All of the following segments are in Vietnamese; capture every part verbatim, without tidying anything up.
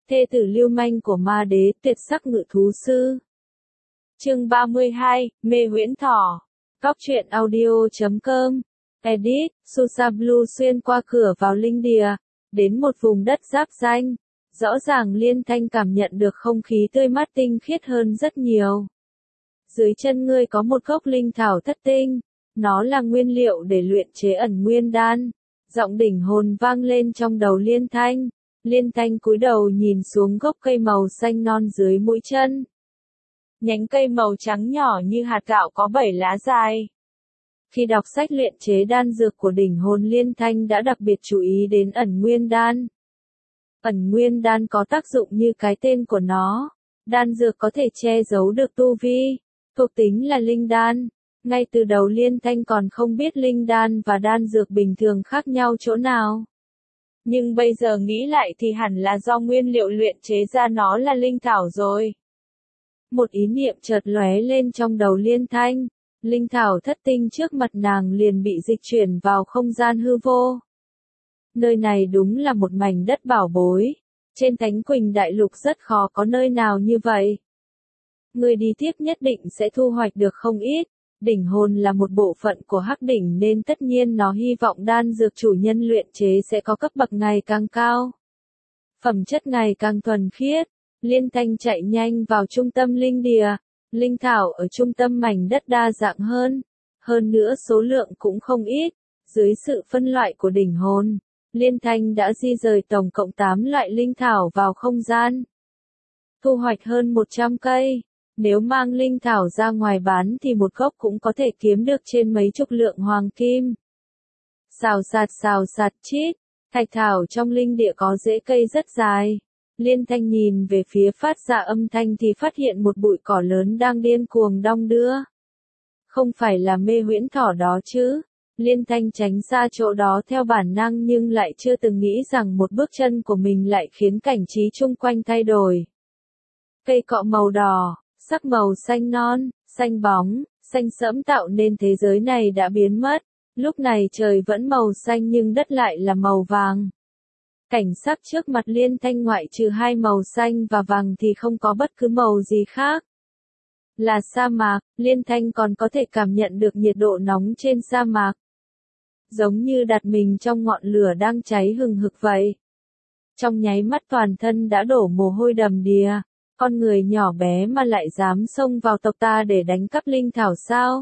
thê tử lưu manh của ma đế, tuyệt sắc ngự thú sư. Chương ba mươi hai, mê huyễn thỏ. Góc truyện audio chấm com. Edit, Susa Blue xuyên qua cửa vào linh địa, đến một vùng đất giáp danh. Rõ ràng Liên Thanh cảm nhận được không khí tươi mát tinh khiết hơn rất nhiều. Dưới chân ngươi có một gốc linh thảo thất tinh, nó là nguyên liệu để luyện chế ẩn nguyên đan. Giọng đỉnh hồn vang lên trong đầu Liên Thanh. Liên Thanh cúi đầu nhìn xuống gốc cây màu xanh non dưới mũi chân. Nhánh cây màu trắng nhỏ như hạt gạo có bảy lá dài. Khi đọc sách luyện chế đan dược của đỉnh hồn, Liên Thanh đã đặc biệt chú ý đến ẩn nguyên đan. Ẩn nguyên đan có tác dụng như cái tên của nó. Đan dược có thể che giấu được tu vi. Thuộc tính là linh đan. Ngay từ đầu Liên Thanh còn không biết linh đan và đan dược bình thường khác nhau chỗ nào. Nhưng bây giờ nghĩ lại thì hẳn là do nguyên liệu luyện chế ra nó là linh thảo rồi. Một ý niệm chợt lóe lên trong đầu Liên Thanh. Linh thảo thất tinh trước mặt nàng liền bị dịch chuyển vào không gian hư vô. Nơi này đúng là một mảnh đất bảo bối. Trên Thánh Quỳnh Đại Lục rất khó có nơi nào như vậy. Người đi tiếp nhất định sẽ thu hoạch được không ít. Đỉnh hồn là một bộ phận của hắc đỉnh nên tất nhiên nó hy vọng đan dược chủ nhân luyện chế sẽ có cấp bậc ngày càng cao. Phẩm chất ngày càng thuần khiết. Liên Thanh chạy nhanh vào trung tâm linh địa. Linh thảo ở trung tâm mảnh đất đa dạng hơn. Hơn nữa số lượng cũng không ít. Dưới sự phân loại của đỉnh hồn, Liên Thanh đã di rời tổng cộng tám loại linh thảo vào không gian. Thu hoạch hơn một trăm cây. Nếu mang linh thảo ra ngoài bán thì một gốc cũng có thể kiếm được trên mấy chục lượng hoàng kim. Xào xạc xào xạc chít. Thạch thảo trong linh địa có rễ cây rất dài. Liên Thanh nhìn về phía phát ra âm thanh thì phát hiện một bụi cỏ lớn đang điên cuồng đong đưa. Không phải là mê huyễn thỏ đó chứ. Liên Thanh tránh xa chỗ đó theo bản năng nhưng lại chưa từng nghĩ rằng một bước chân của mình lại khiến cảnh trí chung quanh thay đổi. Cây cọ màu đỏ, sắc màu xanh non, xanh bóng, xanh sẫm tạo nên thế giới này đã biến mất. Lúc này trời vẫn màu xanh nhưng đất lại là màu vàng. Cảnh sắc trước mặt Liên Thanh ngoại trừ hai màu xanh và vàng thì không có bất cứ màu gì khác. Là sa mạc, Liên Thanh còn có thể cảm nhận được nhiệt độ nóng trên sa mạc. Giống như đặt mình trong ngọn lửa đang cháy hừng hực vậy. Trong nháy mắt toàn thân đã đổ mồ hôi đầm đìa. Con người nhỏ bé mà lại dám xông vào tộc ta để đánh cắp linh thảo sao?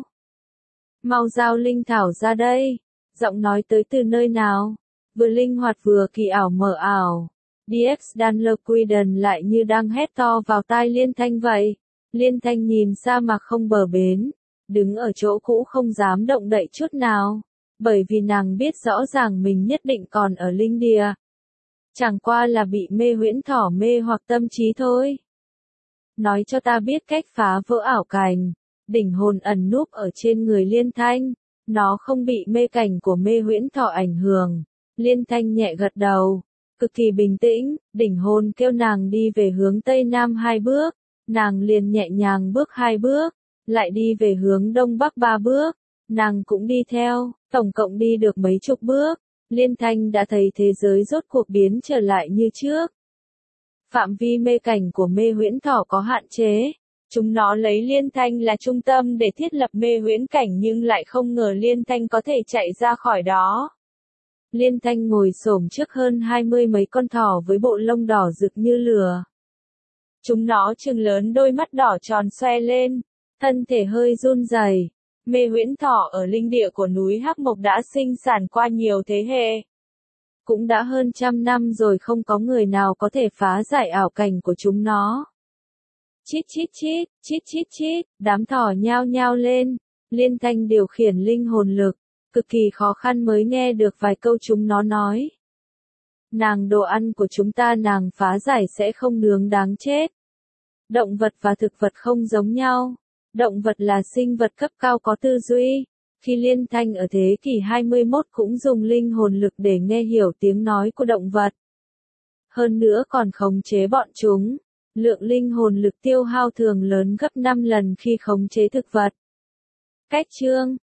Mau giao linh thảo ra đây. Giọng nói tới từ nơi nào? Vừa linh hoạt vừa kỳ ảo mờ ảo. đê ích Dunloquiden lại như đang hét to vào tai Liên Thanh vậy. Liên Thanh nhìn sa mạc không bờ bến. Đứng ở chỗ cũ không dám động đậy chút nào. Bởi vì nàng biết rõ ràng mình nhất định còn ở linh địa. Chẳng qua là bị mê huyễn thỏ mê hoặc tâm trí thôi. Nói cho ta biết cách phá vỡ ảo cảnh. Đỉnh hồn ẩn núp ở trên người Liên Thanh. Nó không bị mê cảnh của mê huyễn thỏ ảnh hưởng. Liên Thanh nhẹ gật đầu. Cực kỳ bình tĩnh, đỉnh hồn kêu nàng đi về hướng Tây Nam hai bước. Nàng liền nhẹ nhàng bước hai bước. Lại đi về hướng Đông Bắc ba bước. Nàng cũng đi theo, tổng cộng đi được mấy chục bước. Liên Thanh đã thấy thế giới rốt cuộc biến trở lại như trước. Phạm vi mê cảnh của mê huyễn thỏ có hạn chế. Chúng nó lấy Liên Thanh là trung tâm để thiết lập mê huyễn cảnh nhưng lại không ngờ Liên Thanh có thể chạy ra khỏi đó. Liên Thanh ngồi xổm trước hơn hai mươi mấy con thỏ với bộ lông đỏ rực như lửa. Chúng nó trừng lớn đôi mắt đỏ tròn xoe lên, thân thể hơi run rẩy. Mê huyễn thỏ ở linh địa của núi Hắc Mộc đã sinh sản qua nhiều thế hệ. Cũng đã hơn trăm năm rồi không có người nào có thể phá giải ảo cảnh của chúng nó. Chít chít chít, chít chít chít, đám thỏ nhao nhao lên. Liên Thanh điều khiển linh hồn lực, cực kỳ khó khăn mới nghe được vài câu chúng nó nói. Nàng đồ ăn của chúng ta nàng phá giải sẽ không nướng đáng chết. Động vật và thực vật không giống nhau. Động vật là sinh vật cấp cao có tư duy. Khi Liên Thanh ở thế kỷ hai mươi mốt cũng dùng linh hồn lực để nghe hiểu tiếng nói của động vật. Hơn nữa còn khống chế bọn chúng. Lượng linh hồn lực tiêu hao thường lớn gấp năm lần khi khống chế thực vật. Cách chương,